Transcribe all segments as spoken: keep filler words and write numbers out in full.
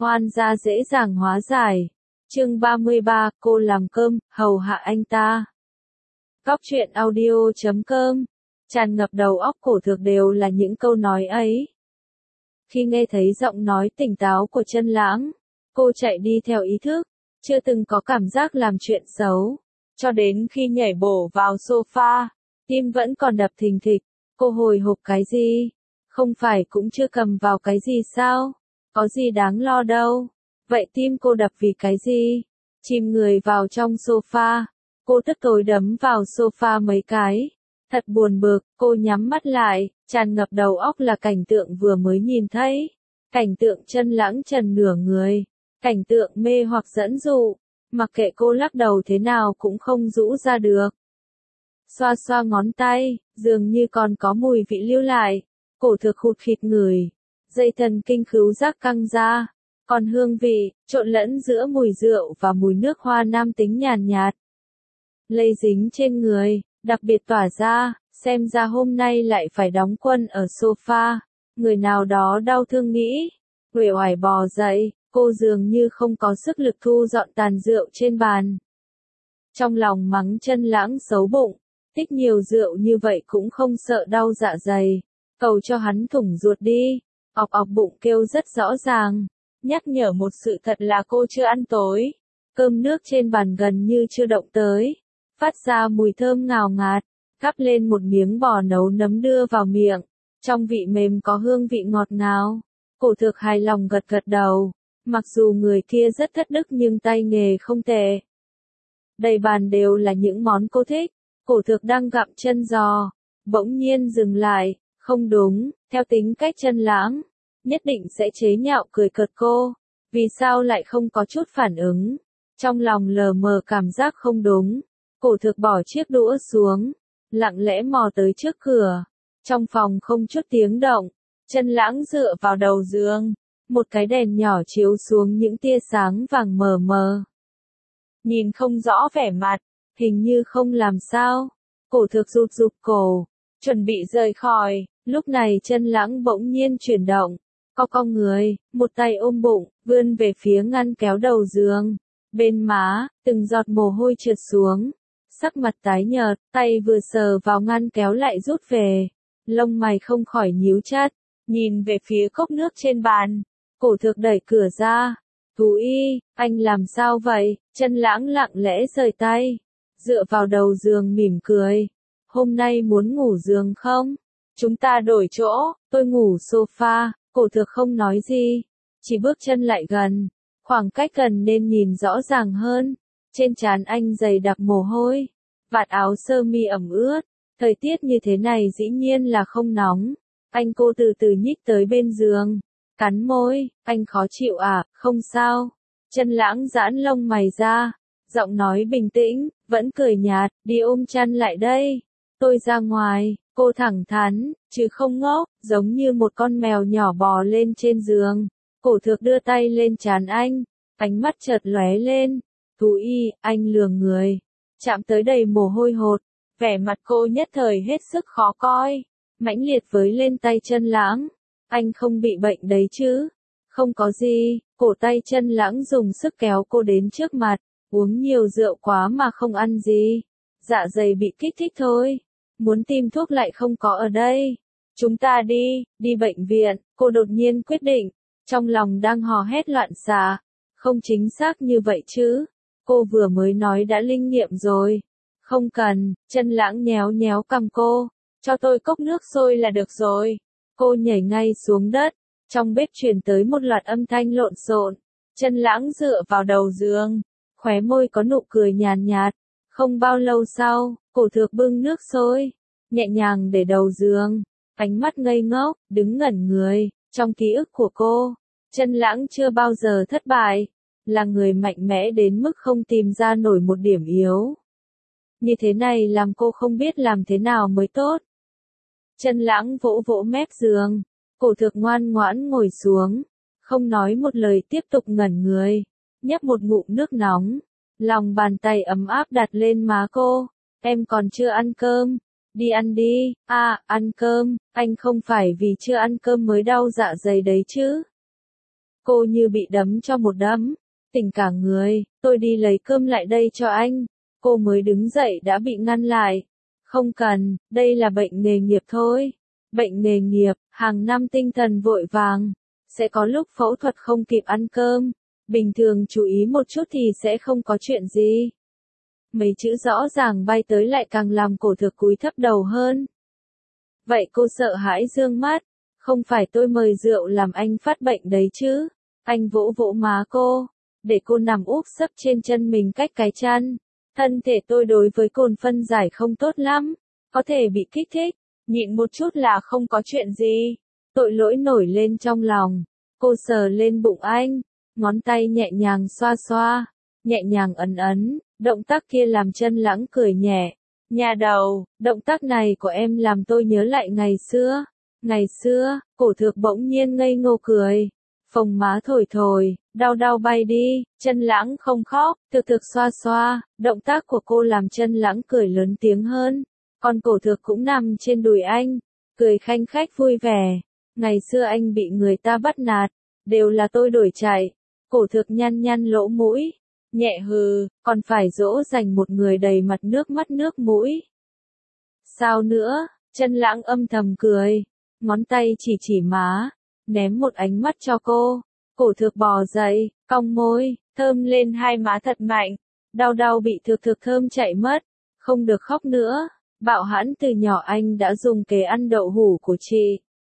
Hoan gia dễ dàng hóa giải. Chương ba mươi ba, cô làm cơm, hầu hạ anh ta. Góc truyện audio chấm com. Tràn ngập đầu óc Cổ Thược đều là những câu nói ấy. Khi nghe thấy giọng nói tỉnh táo của Chân Lãng, cô chạy đi theo ý thức, chưa từng có cảm giác làm chuyện xấu. Cho đến khi nhảy bổ vào sofa, tim vẫn còn đập thình thịch, cô hồi hộp cái gì? Không phải cũng chưa cầm vào cái gì sao? Có gì đáng lo đâu. Vậy tim cô đập vì cái gì? Chìm người vào trong sofa, cô tức tối đấm vào sofa mấy cái. Thật buồn bực, cô nhắm mắt lại, tràn ngập đầu óc là cảnh tượng vừa mới nhìn thấy. Cảnh tượng Chân Lãng trần nửa người, cảnh tượng mê hoặc dẫn dụ, mặc kệ cô lắc đầu thế nào cũng không rũ ra được. Xoa xoa ngón tay, dường như còn có mùi vị lưu lại, Cổ Thược khụt khịt ngửi, dây thần kinh khứu giác căng ra, còn hương vị, trộn lẫn giữa mùi rượu và mùi nước hoa nam tính nhàn nhạt. Lây dính trên người, đặc biệt tỏa ra, xem ra hôm nay lại phải đóng quân ở sofa, người nào đó đau thương nghĩ, uể oải bò dậy, cô dường như không có sức lực thu dọn tàn rượu trên bàn. Trong lòng mắng Chân Lãng xấu bụng, tích nhiều rượu như vậy cũng không sợ đau dạ dày, cầu cho hắn thủng ruột đi, ọc ọc bụng kêu rất rõ ràng, nhắc nhở một sự thật là cô chưa ăn tối, cơm nước trên bàn gần như chưa động tới, phát ra mùi thơm ngào ngạt, gắp lên một miếng bò nấu nấm đưa vào miệng, trong vị mềm có hương vị ngọt ngào, Cổ Thược hài lòng gật gật đầu, mặc dù người kia rất thất đức nhưng tay nghề không tệ. Đầy bàn đều là những món cô thích, Cổ Thược đang gặm chân giò, bỗng nhiên dừng lại, không đúng, theo tính cách Chân Lãng, nhất định sẽ chế nhạo cười cợt cô, vì sao lại không có chút phản ứng, trong lòng lờ mờ cảm giác không đúng, Cổ Thược bỏ chiếc đũa xuống, lặng lẽ mò tới trước cửa, trong phòng không chút tiếng động, Chân Lãng dựa vào đầu giường, một cái đèn nhỏ chiếu xuống những tia sáng vàng mờ mờ. Nhìn không rõ vẻ mặt, hình như không làm sao, Cổ Thược rụt rụt cổ, chuẩn bị rời khỏi, lúc này Chân Lãng bỗng nhiên chuyển động, co cong người, một tay ôm bụng, vươn về phía ngăn kéo đầu giường, bên má, từng giọt mồ hôi trượt xuống, sắc mặt tái nhợt, tay vừa sờ vào ngăn kéo lại rút về, lông mày không khỏi nhíu chặt, nhìn về phía cốc nước trên bàn, Cổ Thược đẩy cửa ra, Thú Y, anh làm sao vậy? Chân Lãng lặng lẽ rời tay, dựa vào đầu giường mỉm cười, hôm nay muốn ngủ giường không? Chúng ta đổi chỗ, tôi ngủ sofa, Cổ Thược không nói gì, chỉ bước chân lại gần, khoảng cách gần nên nhìn rõ ràng hơn, trên trán anh dày đặc mồ hôi, vạt áo sơ mi ẩm ướt, thời tiết như thế này dĩ nhiên là không nóng, anh cô từ từ nhích tới bên giường, cắn môi, anh khó chịu à, không sao, Chân Lãng giãn lông mày ra, giọng nói bình tĩnh, vẫn cười nhạt, đi ôm chăn lại đây, tôi ra ngoài, cô thẳng thắn, chứ không ngốc, giống như một con mèo nhỏ bò lên trên giường, Cổ Thược đưa tay lên trán anh, ánh mắt chợt lóe lên, Thú Y, anh lừa người, chạm tới đầy mồ hôi hột, vẻ mặt cô nhất thời hết sức khó coi, mãnh liệt với lên tay Chân Lãng, anh không bị bệnh đấy chứ, không có gì, cổ tay Chân Lãng dùng sức kéo cô đến trước mặt, uống nhiều rượu quá mà không ăn gì, dạ dày bị kích thích thôi, muốn tìm thuốc lại không có ở đây, chúng ta đi, đi bệnh viện, cô đột nhiên quyết định, trong lòng đang hò hét loạn xạ, không chính xác như vậy chứ, cô vừa mới nói đã linh nghiệm rồi, không cần, Chân Lãng nhéo nhéo cằm cô, cho tôi cốc nước sôi là được rồi, cô nhảy ngay xuống đất, trong bếp truyền tới một loạt âm thanh lộn xộn, Chân Lãng dựa vào đầu giường, khóe môi có nụ cười nhàn nhạt, không bao lâu sau, Cổ Thược bưng nước sôi, nhẹ nhàng để đầu giường, ánh mắt ngây ngốc, đứng ngẩn người, trong ký ức của cô, Chân Lãng chưa bao giờ thất bại, là người mạnh mẽ đến mức không tìm ra nổi một điểm yếu. Như thế này làm cô không biết làm thế nào mới tốt. Chân Lãng vỗ vỗ mép giường, Cổ Thược ngoan ngoãn ngồi xuống, không nói một lời tiếp tục ngẩn người, nhấp một ngụm nước nóng, lòng bàn tay ấm áp đặt lên má cô, em còn chưa ăn cơm, đi ăn đi, à, ăn cơm, anh không phải vì chưa ăn cơm mới đau dạ dày đấy chứ. Cô như bị đấm cho một đấm, tỉnh cả người, tôi đi lấy cơm lại đây cho anh. Cô mới đứng dậy đã bị ngăn lại. Không cần, đây là bệnh nghề nghiệp thôi. Bệnh nghề nghiệp, hàng năm tinh thần vội vàng. Sẽ có lúc phẫu thuật không kịp ăn cơm. Bình thường chú ý một chút thì sẽ không có chuyện gì. Mấy chữ rõ ràng bay tới lại càng làm cổ thực cúi thấp đầu hơn. Vậy cô sợ hãi dương mắt. Không phải tôi mời rượu làm anh phát bệnh đấy chứ. Anh vỗ vỗ má cô, để cô nằm úp sấp trên chân mình cách cái chăn. Thân thể tôi đối với cồn phân giải không tốt lắm, có thể bị kích thích, nhịn một chút là không có chuyện gì. Tội lỗi nổi lên trong lòng, cô sờ lên bụng anh, ngón tay nhẹ nhàng xoa xoa, nhẹ nhàng ấn ấn, động tác kia làm Chân Lãng cười nhẹ. Nhà đầu, động tác này của em làm tôi nhớ lại ngày xưa. Ngày xưa, cổ thược bỗng nhiên ngây ngô cười. Phồng má thổi thổi, đau đau bay đi, Chân Lãng không khóc, thực thực xoa xoa, động tác của cô làm Chân Lãng cười lớn tiếng hơn. Còn cổ thược cũng nằm trên đùi anh, cười khanh khách vui vẻ. Ngày xưa anh bị người ta bắt nạt, đều là tôi đuổi chạy. Cổ thược nhăn nhăn lỗ mũi, nhẹ hừ, còn phải dỗ dành một người đầy mặt nước mắt nước mũi. Sao nữa? Chân Lãng âm thầm cười, ngón tay chỉ chỉ má, ném một ánh mắt cho cô. Cổ thược bò dậy, cong môi, thơm lên hai má thật mạnh. Đau đau bị thược thược thơm chạy mất. Không được khóc nữa. Bạo hãn từ nhỏ anh đã dùng kế ăn đậu hũ của chị.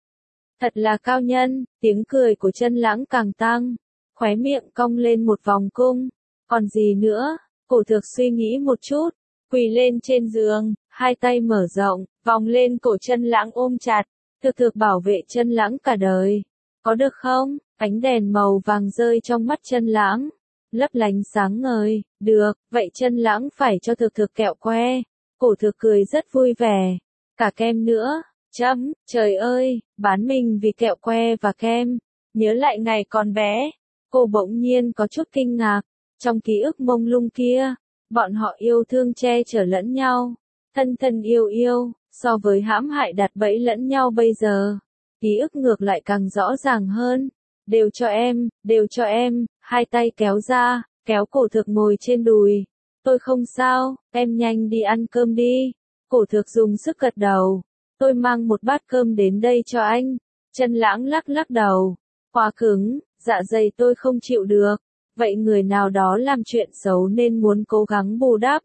Thật là cao nhân. Tiếng cười của Chân Lãng càng tăng, khóe miệng cong lên một vòng cung. Còn gì nữa? Cổ thược suy nghĩ một chút, quỳ lên trên giường, hai tay mở rộng, vòng lên cổ Chân Lãng ôm chặt. Thực thực bảo vệ Chân Lãng cả đời. Có được không? Ánh đèn màu vàng rơi trong mắt Chân Lãng, lấp lánh sáng ngời. Được, vậy Chân Lãng phải cho thực thực kẹo que. Cổ thực cười rất vui vẻ. Cả kem nữa. Chấm, trời ơi, bán mình vì kẹo que và kem. Nhớ lại ngày còn bé, cô bỗng nhiên có chút kinh ngạc. Trong ký ức mông lung kia, bọn họ yêu thương che chở lẫn nhau, thân thân yêu yêu. So với hãm hại đặt bẫy lẫn nhau bây giờ, ký ức ngược lại càng rõ ràng hơn. Đều cho em, đều cho em, hai tay kéo ra, kéo cổ thực ngồi trên đùi. Tôi không sao, em nhanh đi ăn cơm đi. Cổ thực dùng sức gật đầu. Tôi mang một bát cơm đến đây cho anh. Chân Lãng lắc lắc đầu. Quá cứng, dạ dày tôi không chịu được. Vậy người nào đó làm chuyện xấu nên muốn cố gắng bù đắp.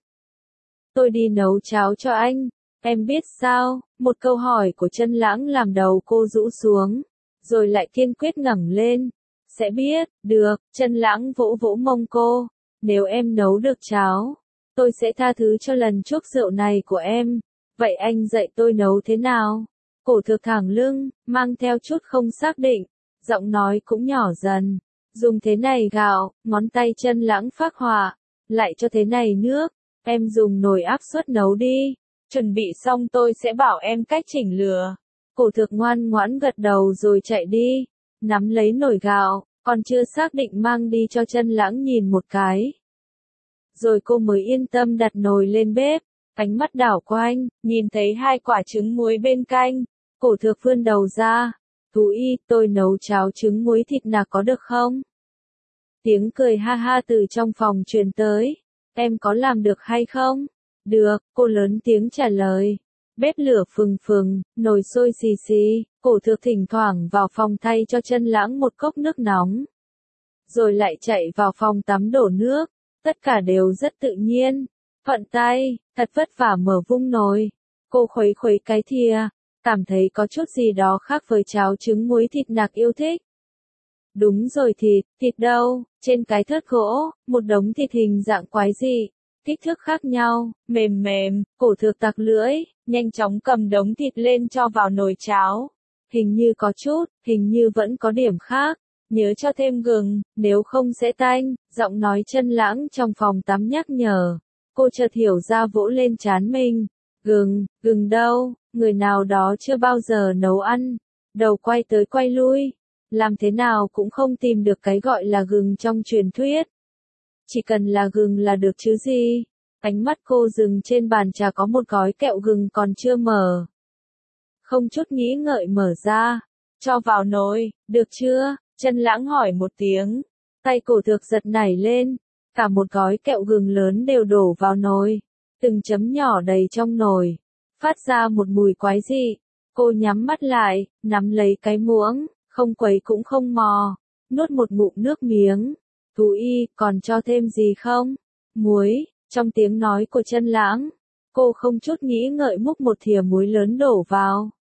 Tôi đi nấu cháo cho anh. Em biết sao? Một câu hỏi của Chân Lãng làm đầu cô rũ xuống, rồi lại kiên quyết ngẩng lên. Sẽ biết, được. Chân Lãng vỗ vỗ mông cô. Nếu em nấu được cháo, tôi sẽ tha thứ cho lần chuốc rượu này của em. Vậy anh dạy tôi nấu thế nào? Cổ thực thẳng lưng, mang theo chút không xác định, giọng nói cũng nhỏ dần. Dùng thế này gạo, ngón tay Chân Lãng phác họa, lại cho thế này nước. Em dùng nồi áp suất nấu đi. Chuẩn bị xong tôi sẽ bảo em cách chỉnh lửa. Cổ thực ngoan ngoãn gật đầu rồi chạy đi, nắm lấy nồi gạo, còn chưa xác định mang đi cho Chân Lãng nhìn một cái. Rồi cô mới yên tâm đặt nồi lên bếp, ánh mắt đảo quanh, nhìn thấy hai quả trứng muối bên cạnh. Cổ thực vươn đầu ra. Thú y, tôi nấu cháo trứng muối thịt nạc có được không? Tiếng cười ha ha từ trong phòng truyền tới. Em có làm được hay không? Được, cô lớn tiếng trả lời. Bếp lửa phừng phừng, nồi sôi xì xì, cổ thực thỉnh thoảng vào phòng thay cho Chân Lãng một cốc nước nóng. Rồi lại chạy vào phòng tắm đổ nước. Tất cả đều rất tự nhiên. Thuận tay, thật vất vả mở vung nồi. Cô khuấy khuấy cái thìa, cảm thấy có chút gì đó khác với cháo trứng muối thịt nạc yêu thích. Đúng rồi, thịt, thịt đâu? Trên cái thớt gỗ, một đống thịt hình dạng quái dị, kích thước khác nhau, mềm mềm. Cổ thực tặc lưỡi, nhanh chóng cầm đống thịt lên cho vào nồi cháo. Hình như có chút, hình như vẫn có điểm khác. Nhớ cho thêm gừng, nếu không sẽ tanh. Giọng nói Chân Lãng trong phòng tắm nhắc nhở. Cô chợt hiểu ra, vỗ lên trán mình. Gừng, gừng đâu? Người nào đó chưa bao giờ nấu ăn. Đầu quay tới quay lui, làm thế nào cũng không tìm được cái gọi là gừng trong truyền thuyết. Chỉ cần là gừng là được chứ gì. Ánh mắt cô dừng trên bàn trà có một gói kẹo gừng còn chưa mở. Không chút nghĩ ngợi mở ra, cho vào nồi. Được chưa? Chân Lãng hỏi một tiếng, tay cổ thược giật nảy lên, cả một gói kẹo gừng lớn đều đổ vào nồi, từng chấm nhỏ đầy trong nồi, phát ra một mùi quái dị. Cô nhắm mắt lại, nắm lấy cái muỗng, không quấy cũng không mò, nuốt một ngụm nước miếng. Thú y, còn cho thêm gì không? Muối, trong tiếng nói của Chân Lãng, cô không chút nghĩ ngợi múc một thìa muối lớn đổ vào.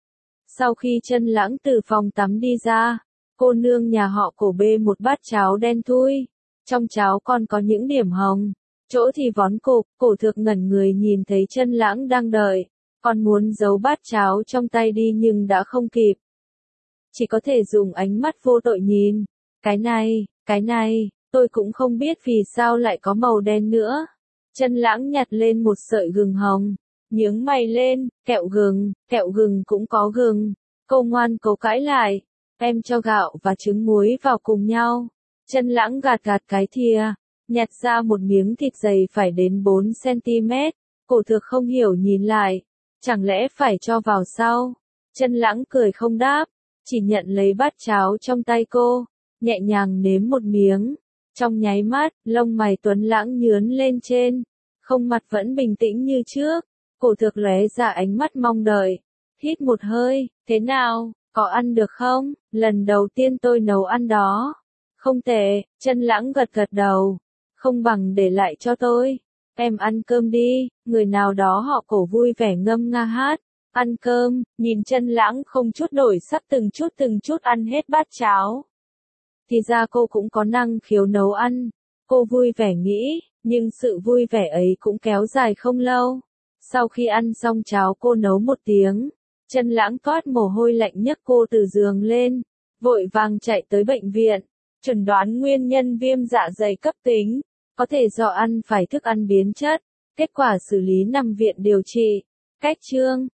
Sau khi Chân Lãng từ phòng tắm đi ra, cô nương nhà họ Cổ bê một bát cháo đen thui, trong cháo còn có những điểm hồng, chỗ thì vón cục. Cổ thược ngẩn người nhìn thấy Chân Lãng đang đợi, còn muốn giấu bát cháo trong tay đi nhưng đã không kịp. Chỉ có thể dùng ánh mắt vô tội nhìn, cái này, cái này, tôi cũng không biết vì sao lại có màu đen nữa. Chân Lãng nhặt lên một sợi gừng hồng, nhướng mày lên, kẹo gừng, kẹo gừng cũng có gừng. Cô ngoan cố cãi lại, em cho gạo và trứng muối vào cùng nhau. Chân Lãng gạt gạt cái thìa, nhặt ra một miếng thịt dày phải đến bốn xăng-ti-mét. Cổ thược không hiểu nhìn lại, chẳng lẽ phải cho vào sao? Chân Lãng cười không đáp, chỉ nhận lấy bát cháo trong tay cô, nhẹ nhàng nếm một miếng. Trong nháy mắt, lông mày Tuấn Lãng nhướn lên trên, không mặt vẫn bình tĩnh như trước. Cổ thược lóe ra ánh mắt mong đợi, hít một hơi, thế nào, có ăn được không? Lần đầu tiên tôi nấu ăn đó. Không tệ. Chân Lãng gật gật đầu, không bằng để lại cho tôi. Em ăn cơm đi. Người nào đó họ Cổ vui vẻ ngâm nga hát. Ăn cơm, nhìn Chân Lãng không chút đổi sắc từng chút từng chút ăn hết bát cháo. Thì ra cô cũng có năng khiếu nấu ăn. Cô vui vẻ nghĩ, nhưng sự vui vẻ ấy cũng kéo dài không lâu. Sau khi ăn xong cháo cô nấu một tiếng, Chân Lãng toát mồ hôi lạnh nhấc cô từ giường lên, vội vàng chạy tới bệnh viện, chẩn đoán nguyên nhân viêm dạ dày cấp tính, có thể do ăn phải thức ăn biến chất, kết quả xử lý nằm viện điều trị. Cách chương